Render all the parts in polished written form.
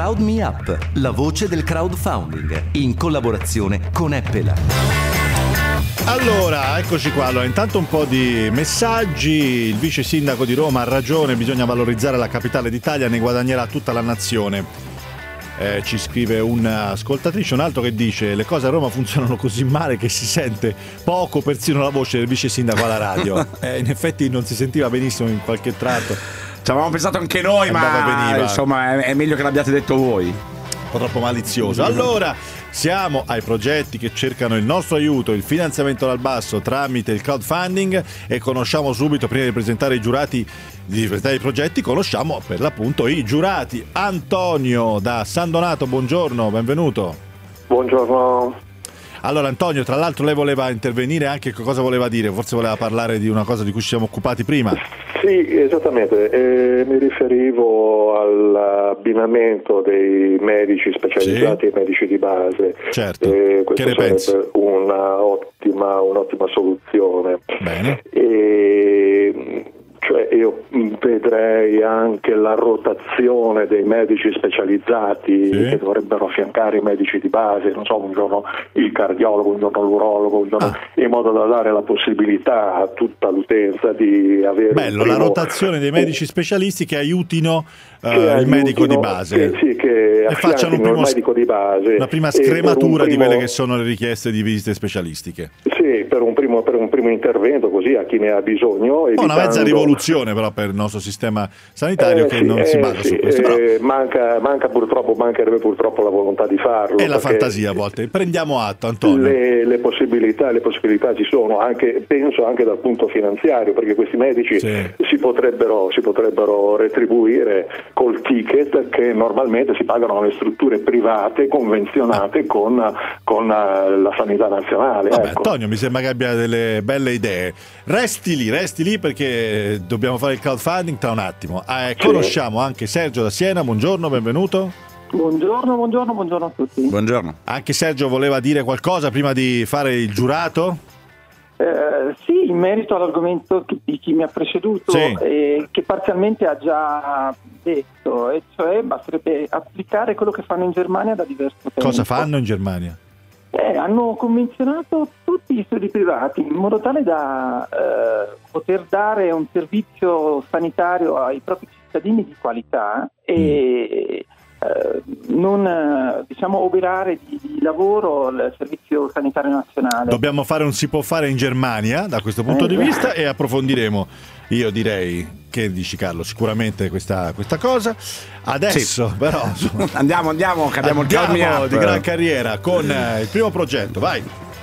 Crowd Me Up, la voce del crowdfunding, in collaborazione con Apple. Allora, eccoci qua. Allora, intanto un po' di messaggi. Il vice sindaco di Roma ha ragione, bisogna valorizzare la capitale d'Italia, ne guadagnerà tutta la nazione. Ci scrive un'ascoltatrice, un altro che dice: le cose a Roma funzionano così male che si sente poco, persino la voce del vice sindaco alla radio. In effetti non si sentiva benissimo in qualche tratto. Ci avevamo pensato anche noi, ma insomma è meglio che l'abbiate detto voi. Un po' troppo malizioso. Allora, siamo ai progetti che cercano il nostro aiuto, il finanziamento dal basso tramite il crowdfunding, e conosciamo subito, prima di presentare i giurati, di presentare i progetti, conosciamo per l'appunto i giurati. Antonio da San Donato, buongiorno, benvenuto. Buongiorno. Allora Antonio, tra l'altro lei voleva intervenire anche, cosa voleva dire? Forse voleva parlare di una cosa di cui ci siamo occupati prima. Sì, esattamente, mi riferivo all'abbinamento dei medici specializzati e medici di base. Certo, che ne pensi? Un'ottima soluzione. Bene. Cioè io vedrei anche la rotazione dei medici specializzati che dovrebbero affiancare i medici di base, non so, un giorno il cardiologo, un giorno l'urologo, un giorno, in modo da dare la possibilità a tutta l'utenza di avere la rotazione dei medici specialisti che aiutino il medico di base, che e facciano il medico di base, una prima scrematura di quelle che sono le richieste di visite specialistiche. Sì, per un primo intervento, così a chi ne ha bisogno. Una mezza rivoluzione però per il nostro sistema sanitario che non si basa su questo. Mancherebbe purtroppo la volontà di farlo. E la fantasia a volte. Prendiamo atto, Antonio. Le possibilità ci sono, penso anche dal punto finanziario, perché questi medici si potrebbero retribuire col ticket che normalmente si pagano alle strutture private convenzionate con la sanità nazionale. Vabbè, ecco. Antonio mi sembra che abbia delle belle idee. Resti lì perché dobbiamo fare il crowdfunding tra un attimo. Conosciamo anche Sergio da Siena, buongiorno, benvenuto. Buongiorno a tutti. Buongiorno. Anche Sergio voleva dire qualcosa prima di fare il giurato? Sì, in merito all'argomento di chi mi ha preceduto, che parzialmente ha già detto, e cioè basterebbe applicare quello che fanno in Germania da diverso tempo. Cosa fanno in Germania? Hanno convenzionato tutti gli studi privati in modo tale da poter dare un servizio sanitario ai propri cittadini di qualità e non oberare di lavoro il servizio sanitario nazionale. Dobbiamo fare un si può fare in Germania da questo punto di vista, e approfondiremo. Io direi, che dici Carlo, sicuramente questa cosa. Adesso però andiamo che abbiamo il Crowd Me Up di gran carriera con il primo progetto, vai.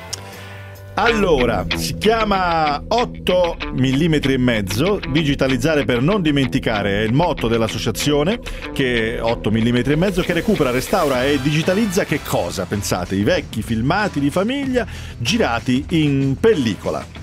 Allora, si chiama 8 mm e mezzo, digitalizzare per non dimenticare, è il motto dell'associazione, che 8 mm e mezzo, che recupera, restaura e digitalizza che cosa? Pensate, i vecchi filmati di famiglia girati in pellicola.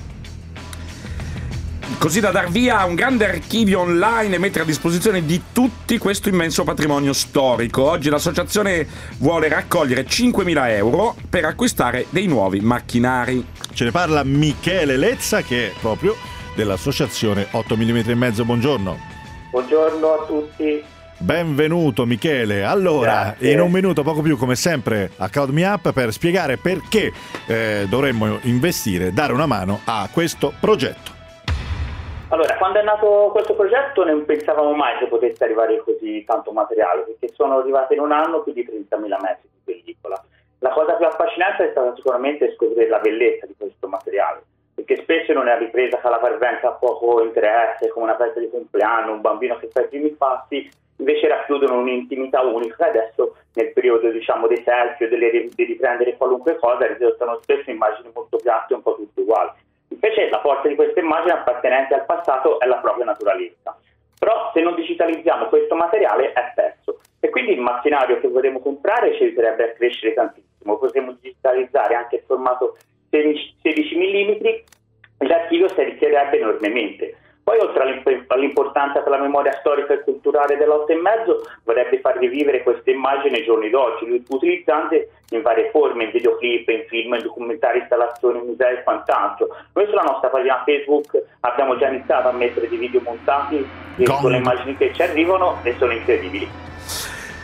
Così da dar via a un grande archivio online e mettere a disposizione di tutti questo immenso patrimonio storico. Oggi l'associazione vuole raccogliere 5.000 euro per acquistare dei nuovi macchinari. Ce ne parla Michele Lezza, che è proprio dell'associazione 8 mm e mezzo. Buongiorno. Buongiorno a tutti. Benvenuto Michele. Allora, grazie. In un minuto, poco più, come sempre a Crowd Me Up, per spiegare perché dovremmo investire, dare una mano a questo progetto. Allora, quando è nato questo progetto non pensavamo mai che potesse arrivare così tanto materiale, perché sono arrivate in un anno più di 30.000 metri di pellicola. La cosa più affascinante è stata sicuramente scoprire la bellezza di questo materiale, perché spesso in una ripresa che alla parvenza ha poco interesse, come una festa di compleanno, un bambino che fa i primi passi, invece racchiudono un'intimità unica, e adesso nel periodo dei selfie o di riprendere qualunque cosa risultano spesso immagini molto piatte e un po' tutte uguali. Invece la forza di queste immagini appartenenti al passato è la propria naturalezza. Però se non digitalizziamo questo materiale è perso, e quindi il macchinario che vorremmo comprare ci aiuterebbe a crescere tantissimo. Potremmo digitalizzare anche il formato 16 mm, l'archivio si arricchirebbe enormemente. Poi, oltre all'importanza per la memoria storica e culturale dell'8,5, vorrebbe far rivivere queste immagini ai giorni d'oggi, utilizzandole in varie forme, in videoclip, in film, in documentari, installazioni, musei e quant'altro. Noi sulla nostra pagina Facebook abbiamo già iniziato a mettere dei video montati con le immagini che ci arrivano, e sono incredibili.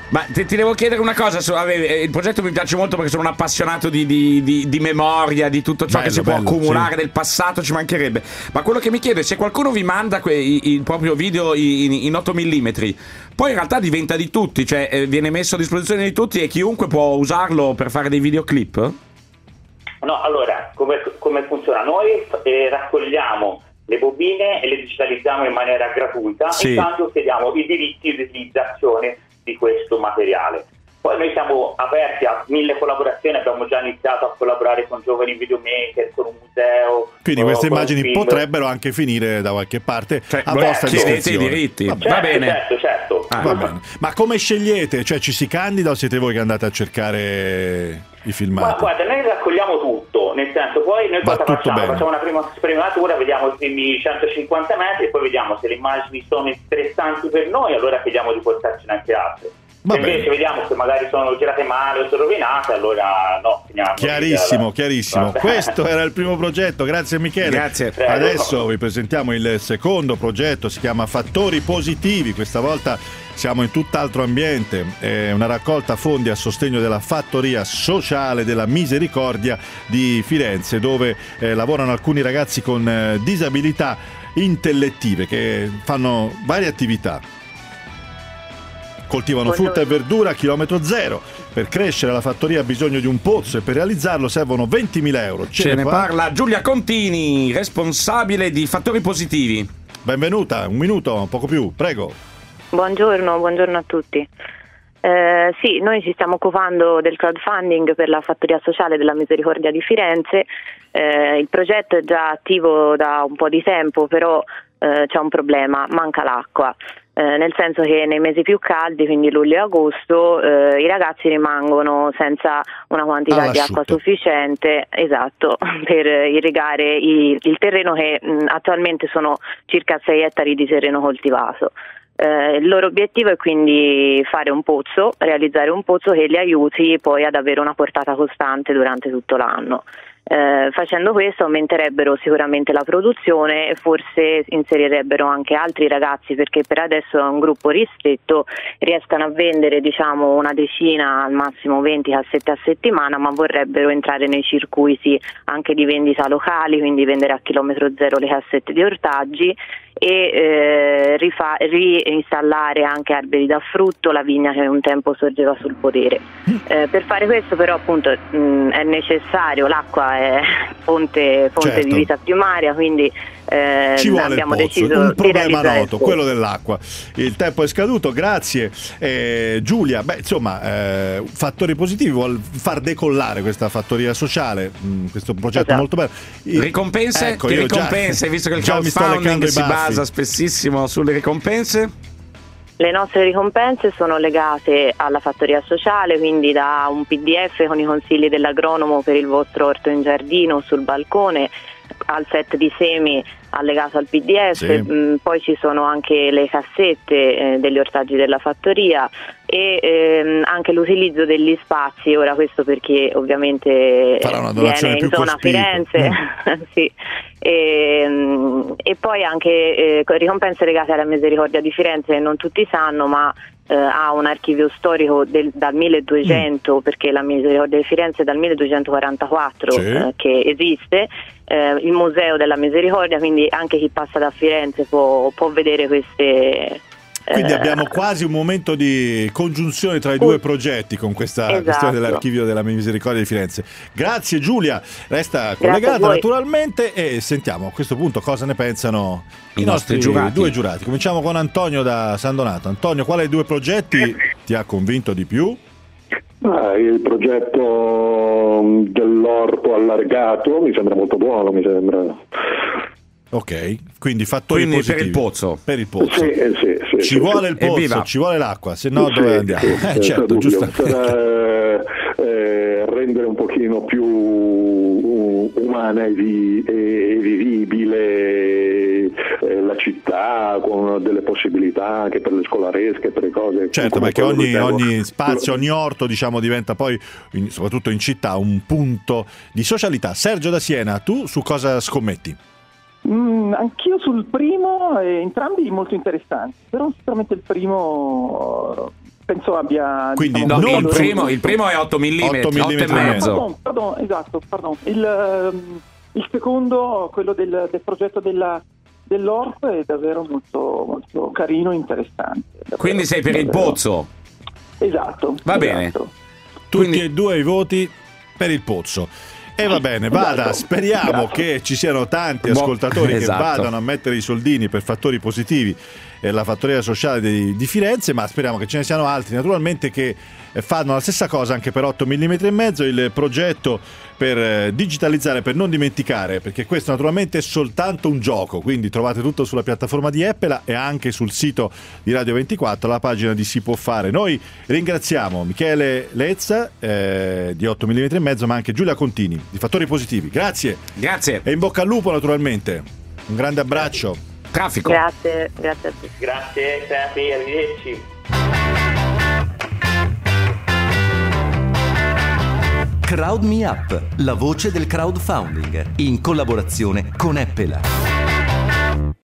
Ma ti devo chiedere una cosa, il progetto mi piace molto perché sono un appassionato di memoria, di tutto ciò che si può accumulare del passato, ci mancherebbe. Ma quello che mi chiedo è se qualcuno vi manda il proprio video in 8 mm, poi in realtà diventa di tutti, cioè viene messo a disposizione di tutti e chiunque può usarlo per fare dei videoclip? No, allora, come funziona? Noi raccogliamo le bobine e le digitalizziamo in maniera gratuita, sì. Intanto chiediamo i diritti di utilizzazione di questo materiale. Poi noi siamo aperti a 1000 collaborazioni, abbiamo già iniziato a collaborare con giovani videomaker, con un museo. Quindi queste immagini potrebbero anche finire da qualche parte, cioè, a vostra discrezione. I diritti. Certo, va bene. Certo. Va bene. Ma come scegliete? Cioè ci si candida o siete voi che andate a cercare i filmati? Ma guarda, noi raccogliamo tutto, nel senso, poi noi cosa facciamo? Bene. Facciamo una prima spremiatura, vediamo i primi 150 metri e poi vediamo se le immagini sono interessanti per noi, allora chiediamo di portarcene anche altre. Se invece vediamo che magari sono girate male o sono rovinate, allora no, finiamo. Chiarissimo. Questo era il primo progetto, grazie Michele. Grazie. Adesso vi presentiamo il secondo progetto, si chiama Fattori Positivi, questa volta siamo in tutt'altro ambiente, è una raccolta fondi a sostegno della Fattoria Sociale della Misericordia di Firenze, dove lavorano alcuni ragazzi con disabilità intellettive che fanno varie attività. Coltivano frutta e verdura a chilometro zero. Per crescere la fattoria ha bisogno di un pozzo e per realizzarlo servono 20.000 euro. Ce ne parla Giulia Contini, responsabile di Fattori Positivi. Benvenuta, un minuto, poco più, prego. Buongiorno a tutti. Sì, noi ci stiamo occupando del crowdfunding per la Fattoria Sociale della Misericordia di Firenze. Il progetto è già attivo da un po' di tempo, però c'è un problema, manca l'acqua. Nel senso che nei mesi più caldi, quindi luglio e agosto, i ragazzi rimangono senza una quantità di acqua sufficiente, esatto, per irrigare il terreno che attualmente sono circa 6 ettari di terreno coltivato. Il loro obiettivo è quindi realizzare un pozzo che li aiuti poi ad avere una portata costante durante tutto l'anno. Facendo questo aumenterebbero sicuramente la produzione e forse inserirebbero anche altri ragazzi, perché per adesso è un gruppo ristretto, riescano a vendere una decina, al massimo 20 cassette a settimana, ma vorrebbero entrare nei circuiti anche di vendita locali, quindi vendere a chilometro zero le cassette di ortaggi e reinstallare anche alberi da frutto, la vigna che un tempo sorgeva sul podere. Per fare questo però appunto è necessario, l'acqua è fonte di vita primaria, quindi ci vuole abbiamo il pozzo, deciso un problema di noto, quello dell'acqua. Il tempo è scaduto, grazie Giulia. Fattori Positivi vuol far decollare questa fattoria sociale, questo progetto molto bello. Ricompense, visto che il crowdfunding si basa spessissimo sulle ricompense? Le nostre ricompense sono legate alla fattoria sociale, quindi da un PDF con i consigli dell'agronomo per il vostro orto in giardino sul balcone, al set di semi allegato al PDF, poi ci sono anche le cassette degli ortaggi della fattoria e anche l'utilizzo degli spazi, ora questo perché ovviamente viene in zona Firenze sì. E poi anche ricompense legate alla Misericordia di Firenze che non tutti sanno, ma ha un archivio storico dal 1200 perché la Misericordia di Firenze è dal 1244 che esiste, il Museo della Misericordia, quindi anche chi passa da Firenze può vedere queste. Quindi abbiamo quasi un momento di congiunzione tra i due progetti con questa questione dell'archivio della Misericordia di Firenze. Grazie Giulia, resta collegata naturalmente e sentiamo a questo punto cosa ne pensano i nostri due giurati. Cominciamo con Antonio da San Donato. Antonio, quale dei due progetti ti ha convinto di più? Il progetto dell'orto allargato mi sembra molto buono, Ok, quindi fattori positivi. Per il pozzo. Per il pozzo. Sì, ci vuole il pozzo, ci vuole l'acqua, se no dove andiamo? Certo, giustamente. Rendere un pochino più umana e vivibile la citta, con delle possibilità anche per le scolaresche, per le cose. Certo, perché ogni spazio, ogni orto diventa poi, soprattutto in città, un punto di socialità. Sergio da Siena, tu su cosa scommetti? Anch'io sul primo, entrambi molto interessanti, però sicuramente il primo penso abbia... Quindi No, non il primo è 8 mm, 8 e mezzo. Pardon. Il secondo, quello del progetto dell'ORF, è davvero molto, molto carino e interessante. Davvero, Quindi sei per il pozzo. Esatto. Va bene. Tutti e due i voti per il pozzo. E va bene, vada, speriamo che ci siano tanti ascoltatori che vadano a mettere i soldini per Fattori Positivi e la fattoria sociale di Firenze, ma speriamo che ce ne siano altri naturalmente che fanno la stessa cosa anche per 8 mm e mezzo, il progetto per digitalizzare, per non dimenticare, perché questo naturalmente è soltanto un gioco, quindi trovate tutto sulla piattaforma di Apple e anche sul sito di Radio 24, la pagina di Si Può Fare. Noi ringraziamo Michele Lezza di 8 mm e mezzo, ma anche Giulia Contini di Fattori Positivi. Grazie e in bocca al lupo naturalmente, un grande abbraccio. Traffico. Grazie a tutti. Grazie, arrivederci. Crowd Me Up, la voce del crowdfunding, in collaborazione con Apple.